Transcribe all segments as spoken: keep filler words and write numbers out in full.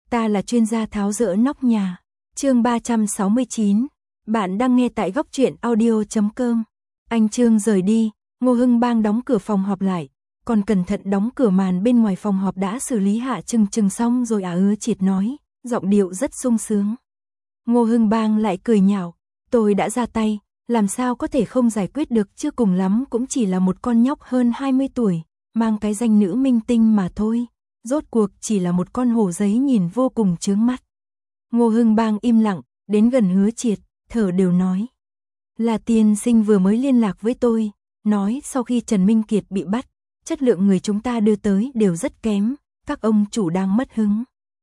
ta là chuyên gia tháo dỡ nóc nhà. Chương ba trăm sáu mươi chín. Bạn đang nghe tại góc truyện audio chấm com. Anh Trương rời đi, Ngô Hưng Bang đóng cửa phòng họp lại, còn cẩn thận đóng cửa màn bên ngoài phòng họp đã xử lý Hạ Trừng Trừng xong rồi à ư Triệt nói, giọng điệu rất sung sướng. Ngô Hưng Bang lại cười nhạo, tôi đã ra tay, làm sao có thể không giải quyết được chứ, cùng lắm cũng chỉ là một con nhóc hơn hai mươi tuổi, mang cái danh nữ minh tinh mà thôi, rốt cuộc chỉ là một con hổ giấy nhìn vô cùng chướng mắt. Ngô Hưng Bang im lặng, đến gần Hứa Triệt, thở đều nói. Là tiên sinh vừa mới liên lạc với tôi, nói sau khi Trần Minh Kiệt bị bắt, chất lượng người chúng ta đưa tới đều rất kém, các ông chủ đang mất hứng.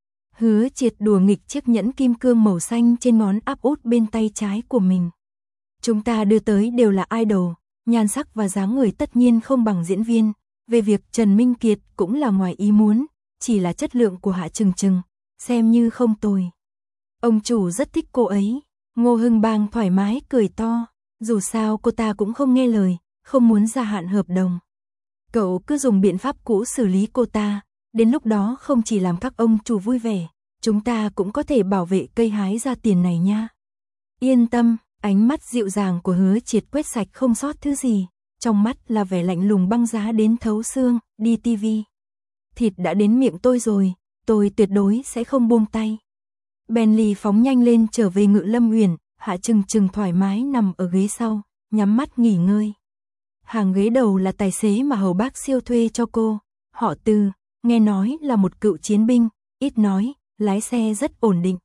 Hứa Triệt đùa nghịch chiếc nhẫn kim cương màu xanh trên ngón áp út bên tay trái của mình. Chúng ta đưa tới đều là idol, nhan sắc và dáng người tất nhiên không bằng diễn viên, về việc Trần Minh Kiệt cũng là ngoài ý muốn, chỉ là chất lượng của Hạ Trừng Trừng, xem như không tồi. Ông chủ rất thích cô ấy. Ngô Hưng Bang thoải mái cười to, dù sao cô ta cũng không nghe lời, không muốn gia hạn hợp đồng. Cậu cứ dùng biện pháp cũ xử lý cô ta, đến lúc đó không chỉ làm các ông chủ vui vẻ, chúng ta cũng có thể bảo vệ cây hái ra tiền này nha. Yên tâm, ánh mắt dịu dàng của Hứa Triệt quét sạch không sót thứ gì, trong mắt là vẻ lạnh lùng băng giá đến thấu xương, đi tivi. Thịt đã đến miệng tôi rồi, tôi tuyệt đối sẽ không buông tay. Bentley phóng nhanh lên trở về Ngự Lâm Uyển, Hạ Trừng Trừng thoải mái nằm ở ghế sau, nhắm mắt nghỉ ngơi. Hàng ghế đầu là tài xế mà Hầu Bác Siêu thuê cho cô, họ Từ, nghe nói là một cựu chiến binh, ít nói, lái xe rất ổn định.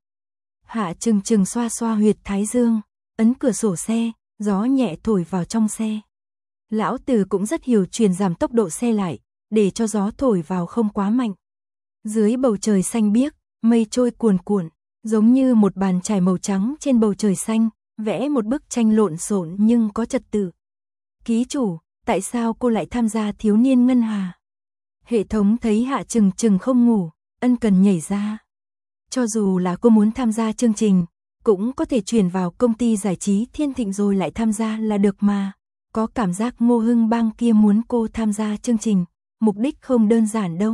Hạ Trừng Trừng xoa xoa huyệt thái dương, ấn cửa sổ xe, gió nhẹ thổi vào trong xe. Lão Từ cũng rất hiểu truyền giảm tốc độ xe lại, để cho gió thổi vào không quá mạnh. Dưới bầu trời xanh biếc, mây trôi cuồn cuộn, giống như một bàn chải màu trắng trên bầu trời xanh, vẽ một bức tranh lộn xộn nhưng có trật tự. Ký chủ, tại sao cô lại tham gia thiếu niên ngân hà? Hệ thống thấy Hạ Trừng Trừng không ngủ, ân cần nhảy ra. Cho dù là cô muốn tham gia chương trình, cũng có thể chuyển vào công ty giải trí Thiên Thịnh rồi lại tham gia là được mà. Có cảm giác Ngô Hưng Bang kia muốn cô tham gia chương trình, mục đích không đơn giản đâu.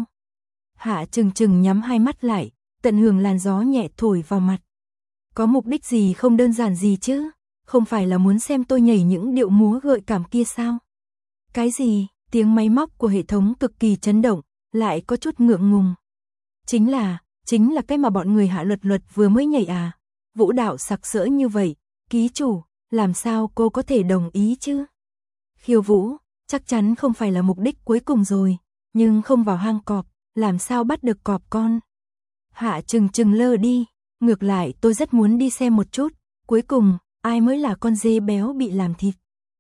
Hạ Trừng Trừng nhắm hai mắt lại, tận hưởng làn gió nhẹ thổi vào mặt. Có mục đích gì không đơn giản gì chứ? Không phải là muốn xem tôi nhảy những điệu múa gợi cảm kia sao? Cái gì? Tiếng máy móc của hệ thống cực kỳ chấn động, lại có chút ngượng ngùng. Chính là, chính là cái mà bọn người Hạ Luật Luật vừa mới nhảy à? Vũ đạo sặc sỡ như vậy, ký chủ, làm sao cô có thể đồng ý chứ? Khiêu vũ, chắc chắn không phải là mục đích cuối cùng rồi, nhưng không vào hang cọp, làm sao bắt được cọp con? Hạ Trừng Trừng lơ đi, ngược lại tôi rất muốn đi xem một chút, cuối cùng, ai mới là con dê béo bị làm thịt.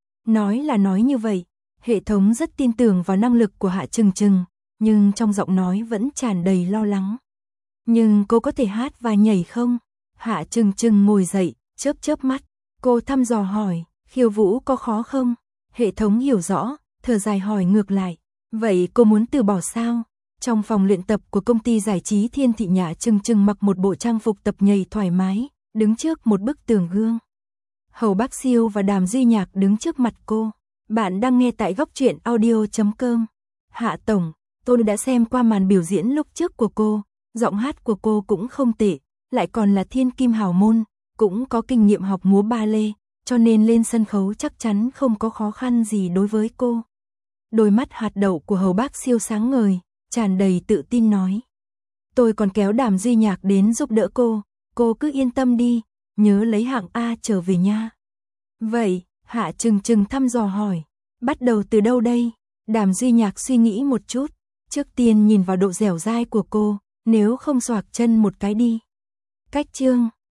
Nói là nói như vậy, hệ thống rất tin tưởng vào năng lực của Hạ Trừng Trừng, nhưng trong giọng nói vẫn tràn đầy lo lắng. Nhưng cô có thể hát và nhảy không? Hạ Trừng Trừng ngồi dậy, chớp chớp mắt, cô thăm dò hỏi, khiêu vũ có khó không? Hệ thống hiểu rõ, thở dài hỏi ngược lại, vậy cô muốn từ bỏ sao? Trong phòng luyện tập của công ty giải trí Thiên Thị, Hạ Trừng Trừng mặc một bộ trang phục tập nhảy thoải mái, đứng trước một bức tường gương. Hầu Bác Siêu và Đàm Duy Nhạc đứng trước mặt cô. Bạn đang nghe tại góc truyện audio chấm com. Hạ tổng, tôi đã xem qua màn biểu diễn lúc trước của cô, giọng hát của cô cũng không tệ, lại còn là thiên kim hào môn, cũng có kinh nghiệm học múa ba lê, cho nên lên sân khấu chắc chắn không có khó khăn gì đối với cô. Đôi mắt hạt đậu của Hầu Bác Siêu sáng ngời, tràn đầy tự tin nói. Tôi còn kéo Đàm Duy Nhạc đến giúp đỡ cô, cô cứ yên tâm đi, nhớ lấy hạng A trở về nha. Vậy, Hạ Trừng Trừng thăm dò hỏi, bắt đầu từ đâu đây? Đàm Duy Nhạc suy nghĩ một chút, trước tiên nhìn vào độ dẻo dai của cô, nếu không xoạc chân một cái đi. Cách chương